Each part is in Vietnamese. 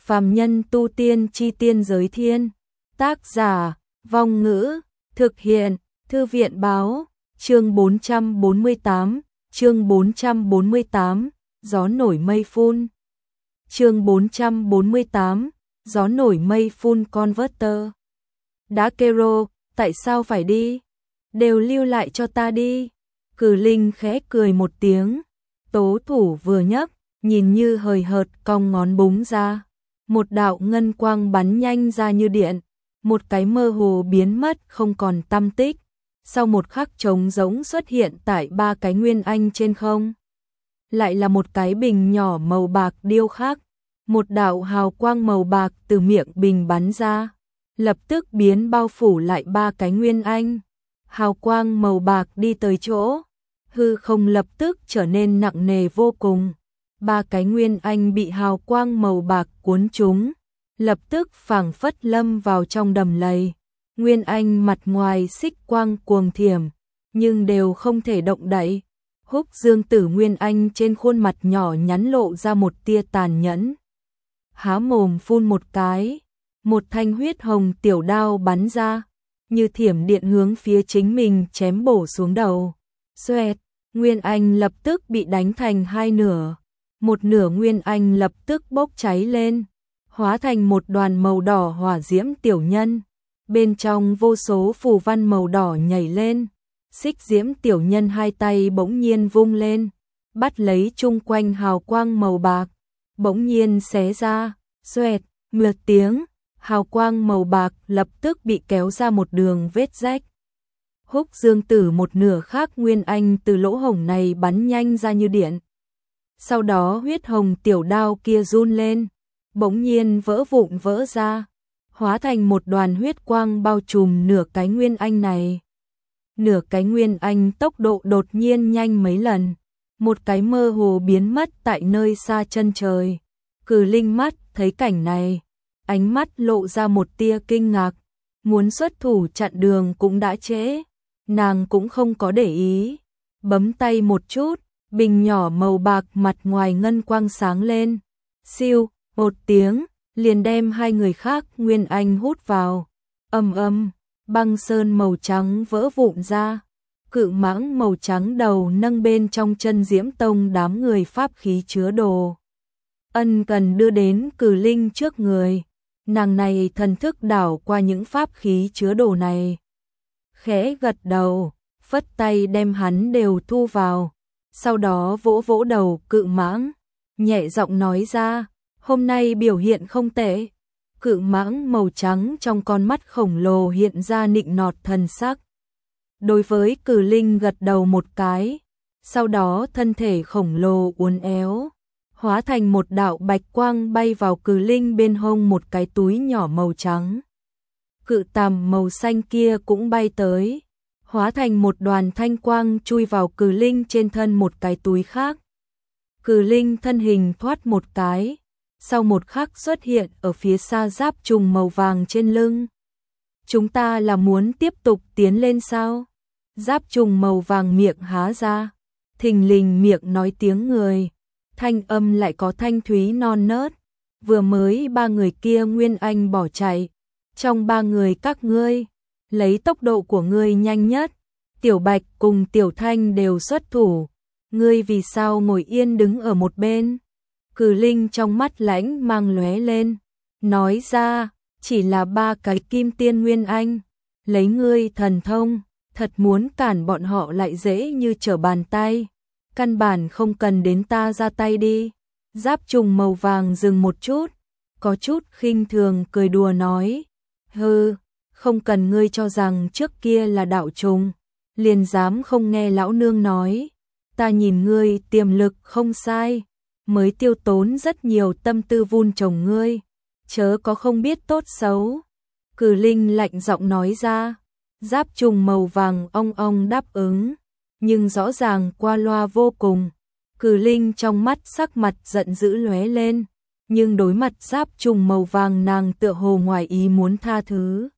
Phàm nhân tu tiên chi tiên giới thiên. Tác giả, Vong Ngữ, thực hiện, Thư viện báo, chương 448, chương 448, gió nổi mây phun. Chương 448, gió nổi mây phun converter. Đã kêu, tại sao phải đi? Đều lưu lại cho ta đi. Cử Linh khẽ cười một tiếng, tố thủ vừa nhấc, nhìn như hời hợt cong ngón búng ra. Một đạo ngân quang bắn nhanh ra như điện, một cái mơ hồ biến mất không còn tăm tích. Sau một khắc trống rỗng xuất hiện tại ba cái nguyên anh trên không. Lại là một cái bình nhỏ màu bạc điêu khắc, một đạo hào quang màu bạc từ miệng bình bắn ra, lập tức biến bao phủ lại ba cái nguyên anh. Hào quang màu bạc đi tới chỗ, hư không lập tức trở nên nặng nề vô cùng. Ba cái nguyên anh bị hào quang màu bạc cuốn trúng, lập tức phảng phất lâm vào trong đầm lầy. Nguyên anh mặt ngoài xích quang cuồng thiểm, nhưng đều không thể động đậy. Húc Dương Tử Nguyên Anh trên khuôn mặt nhỏ nhắn lộ ra một tia tàn nhẫn. Há mồm phun một cái, một thanh huyết hồng tiểu đao bắn ra, như thiểm điện hướng phía chính mình chém bổ xuống đầu. Xoẹt, Nguyên Anh lập tức bị đánh thành hai nửa. Một nửa Nguyên Anh lập tức bốc cháy lên, hóa thành một đoàn màu đỏ hỏa diễm tiểu nhân. Bên trong vô số phù văn màu đỏ nhảy lên. Xích diễm tiểu nhân hai tay bỗng nhiên vung lên, bắt lấy chung quanh hào quang màu bạc, bỗng nhiên xé ra, xoẹt, một tiếng, hào quang màu bạc lập tức bị kéo ra một đường vết rách. Húc Dương Tử một nửa khác Nguyên Anh từ lỗ hổng này bắn nhanh ra như điện. Sau đó huyết hồng tiểu đao kia run lên, bỗng nhiên vỡ vụn vỡ ra, hóa thành một đoàn huyết quang bao trùm nửa cái Nguyên Anh này. Nửa cái Nguyên Anh tốc độ đột nhiên nhanh mấy lần, một cái mơ hồ biến mất tại nơi xa chân trời. Cử Linh mắt thấy cảnh này, ánh mắt lộ ra một tia kinh ngạc, muốn xuất thủ chặn đường cũng đã trễ, nàng cũng không có để ý, bấm tay một chút, bình nhỏ màu bạc mặt ngoài ngân quang sáng lên, siêu, một tiếng, liền đem hai người khác Nguyên Anh hút vào. Ầm ầm, băng sơn màu trắng vỡ vụn ra, cự mãng màu trắng đầu nâng bên trong chân Diễm Tông đám người pháp khí chứa đồ. Ân cần đưa đến Cử Linh trước người, nàng này thần thức đảo qua những pháp khí chứa đồ này. Khẽ gật đầu, phất tay đem hắn đều thu vào, sau đó vỗ vỗ đầu cự mãng, nhẹ giọng nói ra, hôm nay biểu hiện không tệ. Cự mãng màu trắng trong con mắt khổng lồ hiện ra nịnh nọt thần sắc. Đối với Cử Linh gật đầu một cái, sau đó thân thể khổng lồ uốn éo, hóa thành một đạo bạch quang bay vào Cử Linh bên hông một cái túi nhỏ màu trắng. Cự tằm màu xanh kia cũng bay tới, hóa thành một đoàn thanh quang chui vào Cử Linh trên thân một cái túi khác. Cử Linh thân hình thoát một cái, sau một khắc xuất hiện ở phía xa giáp trùng màu vàng trên lưng. Chúng ta là muốn tiếp tục tiến lên sao? Giáp trùng màu vàng miệng há ra, thình lình miệng nói tiếng người, thanh âm lại có thanh thúy non nớt. Vừa mới ba người kia Nguyên Anh bỏ chạy, trong ba người các ngươi, lấy tốc độ của ngươi nhanh nhất, Tiểu Bạch cùng Tiểu Thanh đều xuất thủ, ngươi vì sao ngồi yên đứng ở một bên? Cử Linh trong mắt lãnh mang lóe lên, nói ra, chỉ là ba cái kim tiên Nguyên Anh, lấy ngươi thần thông, thật muốn cản bọn họ lại dễ như trở bàn tay, căn bản không cần đến ta ra tay đi. Giáp trùng màu vàng dừng một chút, có chút khinh thường cười đùa nói, hừ, không cần ngươi cho rằng trước kia là đạo trùng, liền dám không nghe lão nương nói, ta nhìn ngươi tiềm lực không sai, mới tiêu tốn rất nhiều tâm tư vun trồng ngươi, chớ có không biết tốt xấu. Cử Linh lạnh giọng nói ra, giáp trùng màu vàng ong ong đáp ứng, nhưng rõ ràng qua loa vô cùng. Cử Linh trong mắt sắc mặt giận dữ lóe lên, nhưng đối mặt giáp trùng màu vàng nàng tựa hồ ngoài ý muốn tha thứ.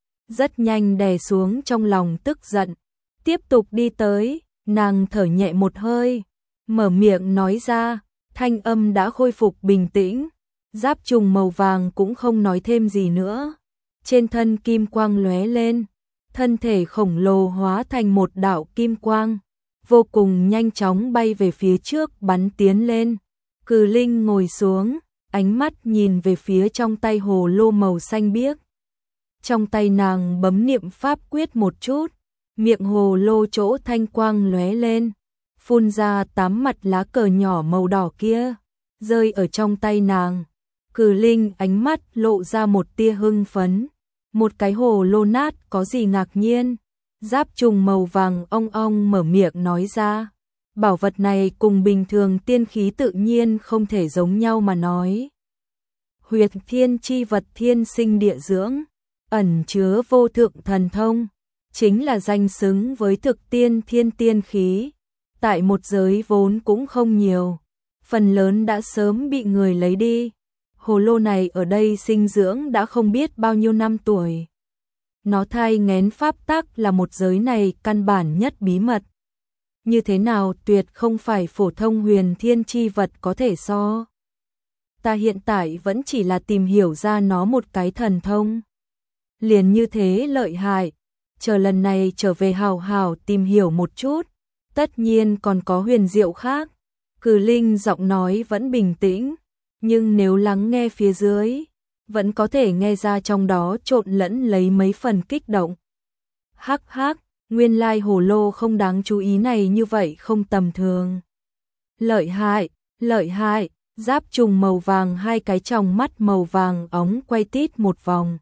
Rất nhanh đè xuống trong lòng tức giận, tiếp tục đi tới, nàng thở nhẹ một hơi, mở miệng nói ra, thanh âm đã khôi phục bình tĩnh. Giáp trùng màu vàng cũng không nói thêm gì nữa. Trên thân kim quang lóe lên, thân thể khổng lồ hóa thành một đạo kim quang, vô cùng nhanh chóng bay về phía trước bắn tiến lên. Cừ Linh ngồi xuống, ánh mắt nhìn về phía trong tay hồ lô màu xanh biếc. Trong tay nàng bấm niệm pháp quyết một chút, miệng hồ lô chỗ thanh quang lóe lên, phun ra 8 mặt lá cờ nhỏ màu đỏ kia, rơi ở trong tay nàng. Cừ Linh ánh mắt lộ ra một tia hưng phấn, một cái hồ lô nát có gì ngạc nhiên. Giáp trùng màu vàng ong ong mở miệng nói ra, bảo vật này cùng bình thường tiên khí tự nhiên không thể giống nhau mà nói. Huyệt thiên chi vật thiên sinh địa dưỡng, ẩn chứa vô thượng thần thông, chính là danh xứng với thực tiên thiên tiên khí. Tại một giới vốn cũng không nhiều, phần lớn đã sớm bị người lấy đi. Hồ lô này ở đây sinh dưỡng đã không biết bao nhiêu năm tuổi. Nó thai nghén pháp tắc là một giới này căn bản nhất bí mật. Như thế nào tuyệt không phải phổ thông huyền thiên chi vật có thể so. Ta hiện tại vẫn chỉ là tìm hiểu ra nó một cái thần thông. Liền như thế lợi hại, chờ lần này trở về hào hào tìm hiểu một chút, tất nhiên còn có huyền diệu khác. Cừ Linh giọng nói vẫn bình tĩnh, nhưng nếu lắng nghe phía dưới, vẫn có thể nghe ra trong đó trộn lẫn lấy mấy phần kích động. Hắc hắc, nguyên lai hồ lô không đáng chú ý này như vậy không tầm thường. Lợi hại, giáp trùng màu vàng hai cái tròng mắt màu vàng óng quay tít một vòng.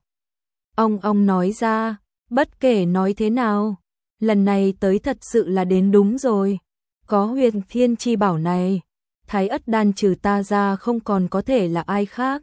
Ông nói ra, bất kể nói thế nào, lần này tới thật sự là đến đúng rồi. Có huyền thiên chi bảo này, Thái Ất Đan trừ ta ra không còn có thể là ai khác.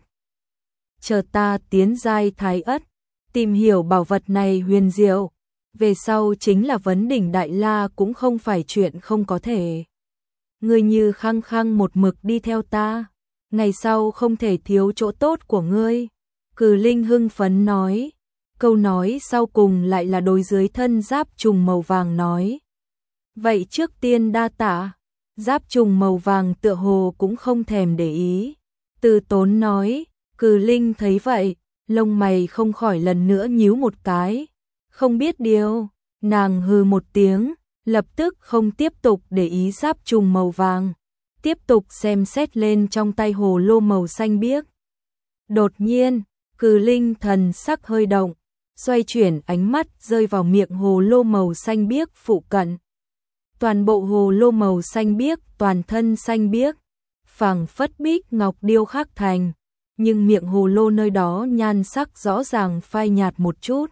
Chờ ta tiến giai Thái Ất, tìm hiểu bảo vật này huyền diệu, về sau chính là vấn đỉnh Đại La cũng không phải chuyện không có thể. Ngươi như khăng khăng một mực đi theo ta, ngày sau không thể thiếu chỗ tốt của ngươi. Cừ Linh hưng phấn nói, câu nói sau cùng lại là đối dưới thân giáp trùng màu vàng nói. Vậy trước tiên đa tạ. Giáp trùng màu vàng tựa hồ cũng không thèm để ý. Từ tốn nói, Cừ Linh thấy vậy, lông mày không khỏi lần nữa nhíu một cái. Không biết điều, nàng hừ một tiếng, lập tức không tiếp tục để ý giáp trùng màu vàng. Tiếp tục xem xét lên trong tay hồ lô màu xanh biếc. Đột nhiên, Cừ Linh thần sắc hơi động, xoay chuyển ánh mắt rơi vào miệng hồ lô màu xanh biếc phụ cận. Toàn bộ hồ lô màu xanh biếc, toàn thân xanh biếc, phảng phất bích ngọc điêu khắc thành, nhưng miệng hồ lô nơi đó nhan sắc rõ ràng phai nhạt một chút,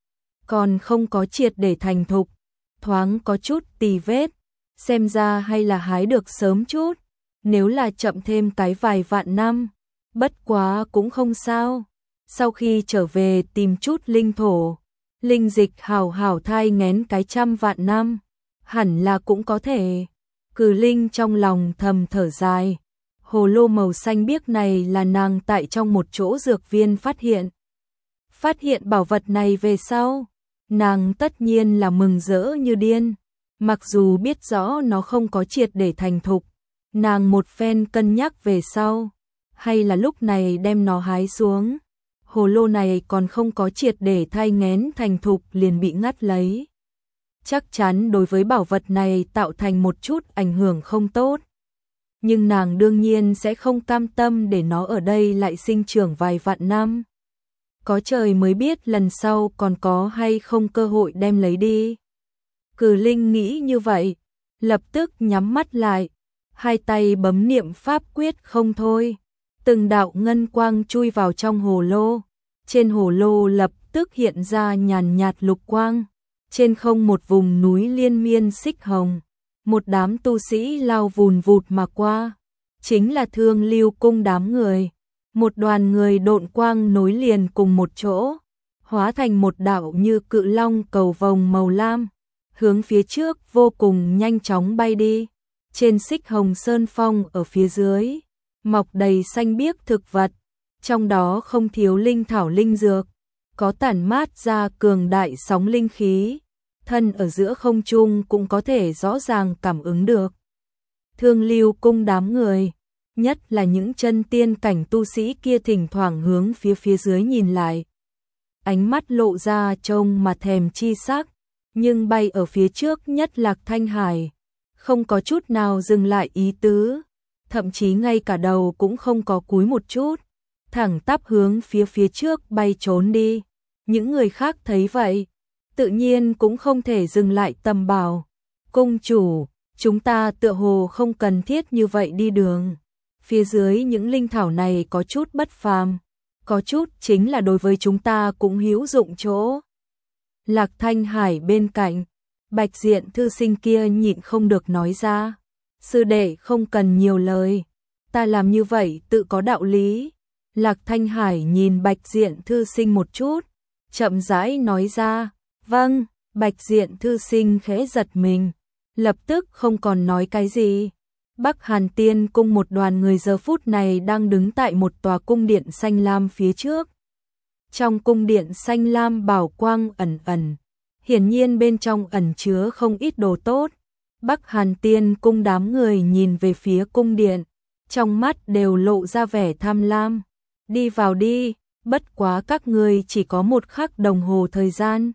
còn không có triệt để thành thục, thoáng có chút tì vết, xem ra hay là hái được sớm chút, nếu là chậm thêm cái vài vạn năm, bất quá cũng không sao. Sau khi trở về tìm chút linh thổ, linh dịch hảo hảo thai nghén cái 100 vạn năm, hẳn là cũng có thể. Cừ Linh trong lòng thầm thở dài, hồ lô màu xanh biếc này là nàng tại trong một chỗ dược viên phát hiện. Phát hiện bảo vật này về sau, nàng tất nhiên là mừng rỡ như điên, mặc dù biết rõ nó không có triệt để thành thục, nàng một phen cân nhắc về sau, hay là lúc này đem nó hái xuống. Hồ lô này còn không có triệt để thai nghén thành thục liền bị ngắt lấy. Chắc chắn đối với bảo vật này tạo thành một chút ảnh hưởng không tốt. Nhưng nàng đương nhiên sẽ không cam tâm để nó ở đây lại sinh trưởng vài vạn năm. Có trời mới biết lần sau còn có hay không cơ hội đem lấy đi. Cừ Linh nghĩ như vậy, lập tức nhắm mắt lại, hai tay bấm niệm pháp quyết không thôi. Từng đạo ngân quang chui vào trong hồ lô, trên hồ lô lập tức hiện ra nhàn nhạt lục quang, trên không một vùng núi liên miên xích hồng, một đám tu sĩ lao vùn vụt mà qua, chính là Thương Lưu cung đám người, một đoàn người độn quang nối liền cùng một chỗ, hóa thành một đạo như cự long cầu vồng màu lam, hướng phía trước vô cùng nhanh chóng bay đi, trên xích hồng sơn phong ở phía dưới mọc đầy xanh biếc thực vật, trong đó không thiếu linh thảo linh dược, có tản mát ra cường đại sóng linh khí, thân ở giữa không trung cũng có thể rõ ràng cảm ứng được. Thương Lưu cung đám người, nhất là những chân tiên cảnh tu sĩ kia thỉnh thoảng hướng phía dưới nhìn lại. Ánh mắt lộ ra trông mà thèm chi sắc, nhưng bay ở phía trước nhất Lạc Thanh Hải, không có chút nào dừng lại ý tứ, thậm chí ngay cả đầu cũng không có cúi một chút, thẳng tắp hướng phía trước bay trốn đi. Những người khác thấy vậy, tự nhiên cũng không thể dừng lại tầm bảo. Công chủ, chúng ta tựa hồ không cần thiết như vậy đi đường. Phía dưới những linh thảo này có chút bất phàm, có chút chính là đối với chúng ta cũng hữu dụng chỗ. Lạc Thanh Hải bên cạnh, Bạch Diện thư sinh kia nhịn không được nói ra. Sư đệ không cần nhiều lời, ta làm như vậy tự có đạo lý. Lạc Thanh Hải nhìn Bạch Diện thư sinh một chút, chậm rãi nói ra. Vâng. Bạch Diện thư sinh khẽ giật mình, lập tức không còn nói cái gì. Bắc Hàn Tiên cung một đoàn người giờ phút này đang đứng tại một tòa cung điện xanh lam phía trước. Trong cung điện xanh lam bảo quang ẩn ẩn, hiển nhiên bên trong ẩn chứa không ít đồ tốt. Bắc Hàn Tiên cung đám người nhìn về phía cung điện, trong mắt đều lộ ra vẻ tham lam. Đi vào đi, bất quá các người chỉ có 1 khắc đồng hồ thời gian.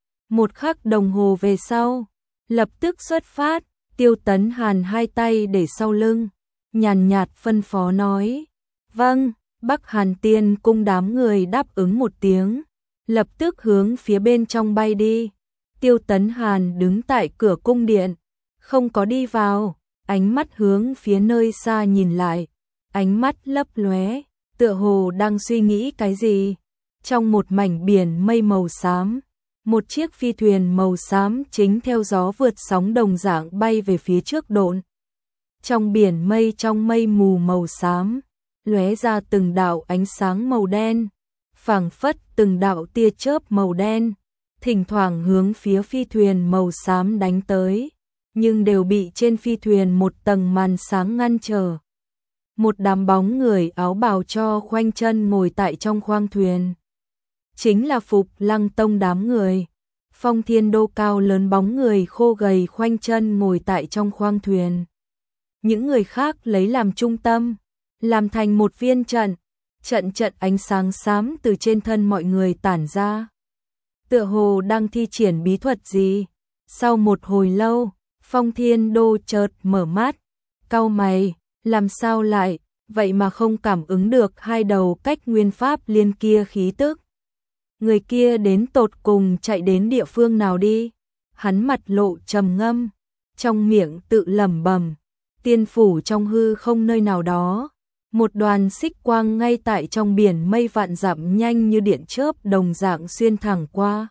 1 khắc đồng hồ về sau, lập tức xuất phát. Tiêu Tấn Hàn hai tay để sau lưng, nhàn nhạt phân phó nói. Vâng. Bắc Hàn Tiên cung đám người đáp ứng một tiếng, lập tức hướng phía bên trong bay đi. Tiêu Tấn Hàn đứng tại cửa cung điện, không có đi vào, ánh mắt hướng phía nơi xa nhìn lại, ánh mắt lấp lóe, tựa hồ đang suy nghĩ cái gì. Trong một mảnh biển mây màu xám, một chiếc phi thuyền màu xám chính theo gió vượt sóng đồng dạng bay về phía trước độn. Trong biển mây, trong mây mù màu xám, lóe ra từng đạo ánh sáng màu đen, phảng phất từng đạo tia chớp màu đen, thỉnh thoảng hướng phía phi thuyền màu xám đánh tới, nhưng đều bị trên phi thuyền một tầng màn sáng ngăn trở. Một đám bóng người áo bào cho khoanh chân ngồi tại trong khoang thuyền. Chính là Phục Lăng Tông đám người. Phong Thiên Đô cao lớn bóng người khô gầy khoanh chân ngồi tại trong khoang thuyền. Những người khác lấy làm trung tâm, làm thành một viên trận, trận ánh sáng xám từ trên thân mọi người tản ra. Tựa hồ đang thi triển bí thuật gì. Sau một hồi lâu, Phong Thiên Đô chợt mở mắt, cau mày, làm sao lại, vậy mà không cảm ứng được hai đầu cách nguyên pháp liên kia khí tức. Người kia đến tột cùng chạy đến địa phương nào đi? Hắn mặt lộ trầm ngâm, trong miệng tự lẩm bẩm, tiên phủ trong hư không nơi nào đó. Một đoàn xích quang ngay tại trong biển mây vạn dặm nhanh như điện chớp đồng dạng xuyên thẳng qua.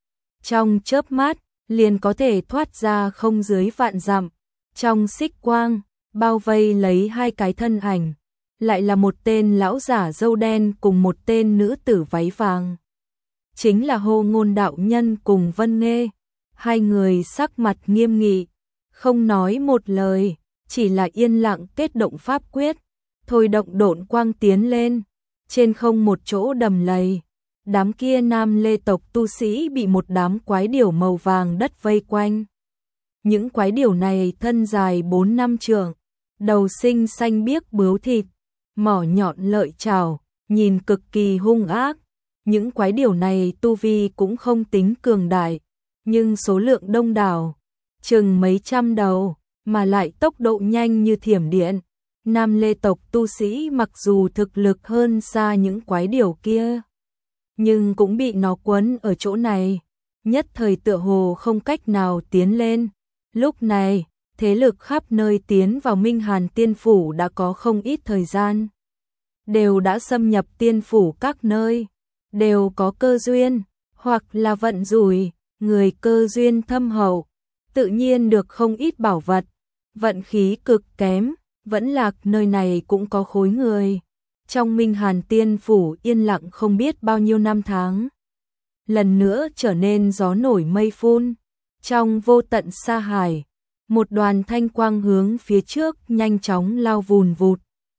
Trong chớp mắt, liền có thể thoát ra không dưới vạn dặm. Trong xích quang, bao vây lấy hai cái thân ảnh, lại là một tên lão giả râu đen cùng một tên nữ tử váy vàng. Chính là Hồ Ngôn đạo nhân cùng Vân Nghê. Hai người sắc mặt nghiêm nghị, không nói một lời, chỉ là yên lặng kết động pháp quyết, thôi động độn quang tiến lên. Trên không một chỗ đầm lầy, đám kia Nam Lê tộc tu sĩ bị một đám quái điểu màu vàng đất vây quanh. Những quái điểu này thân dài 4-5 trượng, đầu xinh xanh biếc bướu thịt, mỏ nhọn lợi chảo, nhìn cực kỳ hung ác. Những quái điểu này tu vi cũng không tính cường đại, nhưng số lượng đông đảo, chừng mấy trăm đầu, mà lại tốc độ nhanh như thiểm điện. Nam Lê tộc tu sĩ mặc dù thực lực hơn xa những quái điểu kia, nhưng cũng bị nó quấn ở chỗ này, nhất thời tựa hồ không cách nào tiến lên. Lúc này, thế lực khắp nơi tiến vào Minh Hàn Tiên Phủ đã có không ít thời gian, đều đã xâm nhập tiên phủ các nơi, đều có cơ duyên, hoặc là vận rủi, người cơ duyên thâm hậu, tự nhiên được không ít bảo vật, vận khí cực kém, vẫn lạc nơi này cũng có khối người. Trong Minh Hàn Tiên Phủ yên lặng không biết bao nhiêu năm tháng, lần nữa trở nên gió nổi mây phun. Trong vô tận sa hải, một đoàn thanh quang hướng phía trước nhanh chóng lao vùn vụt.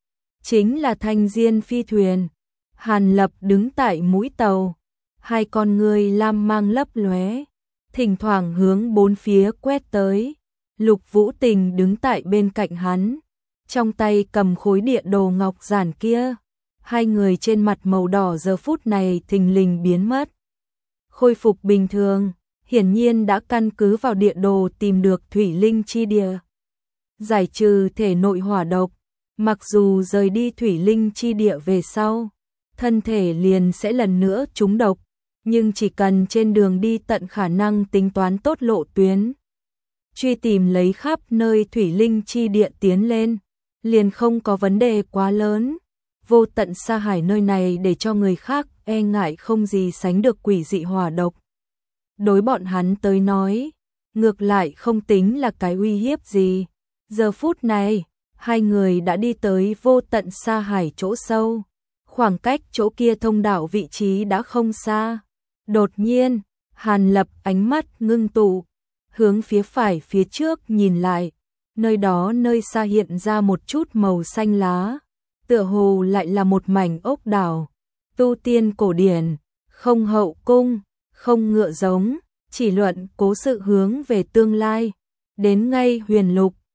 Chính là Thanh Diên phi thuyền. Hàn Lập đứng tại mũi tàu, hai con người lam mang lấp lóe, thỉnh thoảng hướng bốn phía quét tới. Lục Vũ Tình đứng tại bên cạnh hắn, trong tay cầm khối địa đồ ngọc giản kia. Hai người trên mặt màu đỏ giờ phút này thình lình biến mất, khôi phục bình thường, hiển nhiên đã căn cứ vào địa đồ tìm được thủy linh chi địa, giải trừ thể nội hỏa độc. Mặc dù rời đi thủy linh chi địa về sau, thân thể liền sẽ lần nữa trúng độc, nhưng chỉ cần trên đường đi tận khả năng tính toán tốt lộ tuyến, truy tìm lấy khắp nơi thủy linh chi địa tiến lên, liền không có vấn đề quá lớn. Vô tận sa hải nơi này để cho người khác e ngại không gì sánh được quỷ dị hỏa độc. Đối bọn hắn tới nói, ngược lại không tính là cái uy hiếp gì. Giờ phút này, hai người đã đi tới vô tận sa hải chỗ sâu, khoảng cách chỗ kia thông đạo vị trí đã không xa. Đột nhiên, Hàn Lập ánh mắt ngưng tụ, hướng phía phải phía trước nhìn lại, nơi đó nơi xa hiện ra một chút màu xanh lá, tựa hồ lại là một mảnh ốc đảo, tu tiên cổ điển, không hậu cung, không ngựa giống, chỉ luận cố sự hướng về tương lai, đến ngay huyền lục,